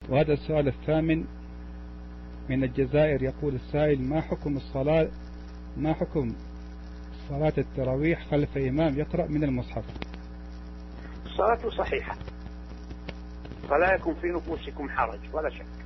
وهذا السؤال الثامن من الجزائر، يقول السائل: ما حكم صلاة التراويح خلف إمام يقرأ من المصحف؟ الصلاة صحيحة، فلا يكن في نفوسكم حرج ولا شك.